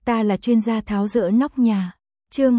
ta là chuyên gia tháo dỡ nóc nhà. Chương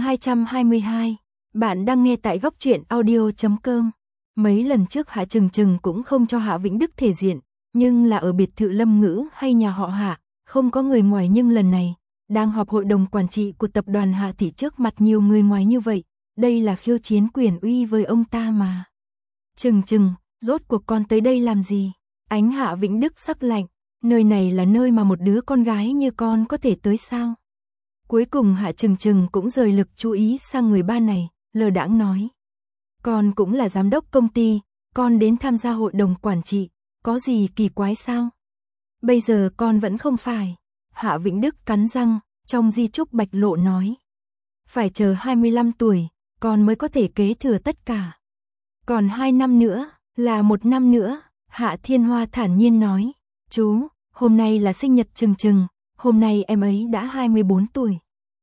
222. Bạn đang nghe tại góc truyện audio.com. Mấy lần trước Hạ Trừng Trừng cũng không cho Hạ Vĩnh Đức thể diện, nhưng là ở biệt thự Lâm Ngữ hay nhà họ Hạ, không có người ngoài, nhưng lần này, đang họp hội đồng quản trị của tập đoàn Hạ Thị trước mặt nhiều người ngoài như vậy, đây là khiêu chiến quyền uy với ông ta mà. Trừng Trừng, rốt cuộc con tới đây làm gì? Ánh Hạ Vĩnh Đức sắc lạnh, nơi này là nơi mà một đứa con gái như con có thể tới sao? Cuối cùng Hạ Trừng Trừng cũng rời lực chú ý sang người ba này, lơ đãng nói. Con cũng là giám đốc công ty, con đến tham gia hội đồng quản trị, có gì kỳ quái sao? Bây giờ con vẫn không phải. Hạ Vĩnh Đức cắn răng, trong di chúc Bạch Lộ nói. Phải chờ 25 tuổi, con mới có thể kế thừa tất cả. Còn 2 năm nữa, là 1 năm nữa, Hạ Thiên Hoa thản nhiên nói. Chú, hôm nay là sinh nhật Trừng Trừng, hôm nay em ấy đã 24 tuổi.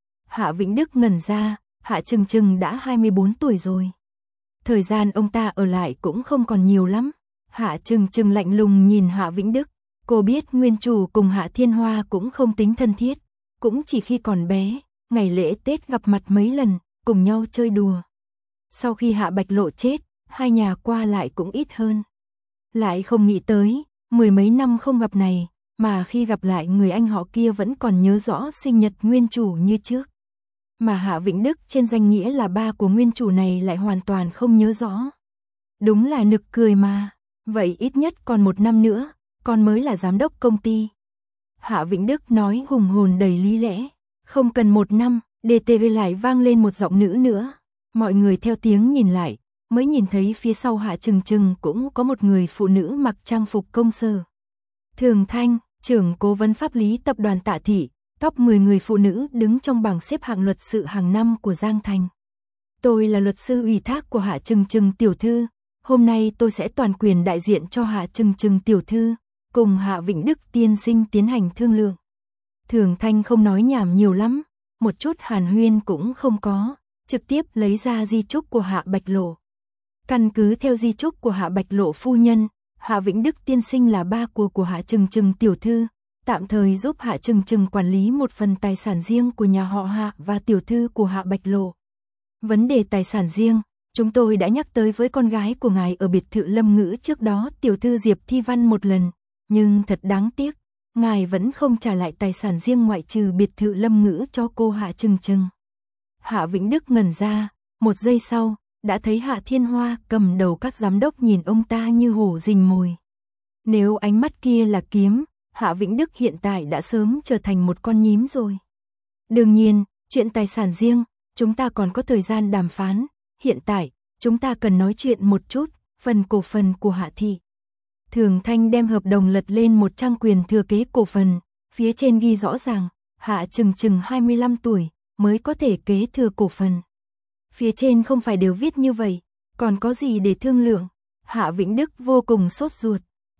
Hạ Vĩnh Đức ngẩn ra, Hạ Trừng Trừng đã 24 tuổi rồi. Thời gian ông ta ở lại cũng không còn nhiều lắm. Hạ Trừng Trừng lạnh lùng nhìn Hạ Vĩnh Đức. Cô biết nguyên chủ cùng Hạ Thiên Hoa cũng không tính thân thiết, cũng chỉ khi còn bé, ngày lễ Tết gặp mặt mấy lần, cùng nhau chơi đùa. Sau khi Hạ Bạch Lộ chết, hai nhà qua lại cũng ít hơn. Lại không nghĩ tới, 10 mấy năm không gặp này, mà khi gặp lại người anh họ kia vẫn còn nhớ rõ sinh nhật nguyên chủ như trước. Mà Hạ Vĩnh Đức trên danh nghĩa là ba của nguyên chủ này lại hoàn toàn không nhớ rõ. Đúng là nực cười mà, vậy ít nhất còn 1 năm nữa, con mới là giám đốc công ty. Hạ Vĩnh Đức nói hùng hồn đầy lý lẽ. Không cần 1 năm, DTV lại vang lên một giọng nữ nữa. Mọi người theo tiếng nhìn lại, mới nhìn thấy phía sau Hạ Trừng Trừng cũng có một người phụ nữ mặc trang phục công sở. Thường Thanh, trưởng cố vấn pháp lý tập đoàn Tạ Thị, top 10 người phụ nữ đứng trong bảng xếp hạng luật sự hàng năm của Giang Thành. Tôi là luật sư ủy thác của Hạ Trừng Trừng tiểu thư. Hôm nay tôi sẽ toàn quyền đại diện cho Hạ Trừng Trừng tiểu thư, cùng Hạ Vĩnh Đức tiên sinh tiến hành thương lượng. Thường Thanh không nói nhảm nhiều lắm, một chút hàn huyên cũng không có, trực tiếp lấy ra di chúc của Hạ Bạch Lộ. Căn cứ theo di chúc của Hạ Bạch Lộ phu nhân, Hạ Vĩnh Đức tiên sinh là ba của Hạ Trừng Trừng tiểu thư, tạm thời giúp Hạ Trừng Trừng quản lý một phần tài sản riêng của nhà họ Hạ và tiểu thư của Hạ Bạch Lộ. Vấn đề tài sản riêng, chúng tôi đã nhắc tới với con gái của ngài ở biệt thự Lâm Ngữ trước đó, tiểu thư Diệp Thi Văn một lần, nhưng thật đáng tiếc, ngài vẫn không trả lại tài sản riêng ngoại trừ biệt thự Lâm Ngữ cho cô Hạ Trừng Trừng. Hạ Vĩnh Đức ngẩn ra, một giây sau, đã thấy Hạ Thiên Hoa cầm đầu các giám đốc nhìn ông ta như hổ rình mồi. Nếu ánh mắt kia là kiếm, Hạ Vĩnh Đức hiện tại đã sớm trở thành một con nhím rồi. Đương nhiên, chuyện tài sản riêng, chúng ta còn có thời gian đàm phán. Hiện tại, chúng ta cần nói chuyện một chút, phần cổ phần của Hạ Thị. Thường Thanh đem hợp đồng lật lên một trang quyền thừa kế cổ phần, phía trên ghi rõ ràng, Hạ Trừng Trừng 25 tuổi, mới có thể kế thừa cổ phần. Phía trên không phải đều viết như vậy, còn có gì để thương lượng? Hạ Vĩnh Đức vô cùng sốt ruột.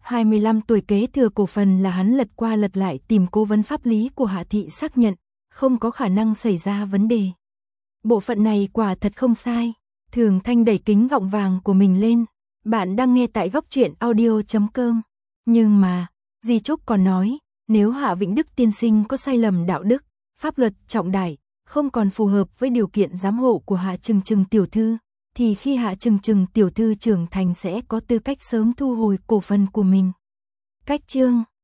25 tuổi kế thừa cổ phần là hắn lật qua lật lại tìm cố vấn pháp lý của Hạ Thị xác nhận, không có khả năng xảy ra vấn đề. Bộ phận này quả thật không sai. Thường Thanh đẩy kính gọng vàng của mình lên. Bạn đang nghe tại góc truyện audio.com. Nhưng mà, di chúc còn nói, nếu Hạ Vĩnh Đức tiên sinh có sai lầm đạo đức, pháp luật trọng đại, không còn phù hợp với điều kiện giám hộ của Hạ Trừng Trừng tiểu thư, thì khi Hạ Trừng Trừng tiểu thư trưởng thành sẽ có tư cách sớm thu hồi cổ phần của mình. Cách chương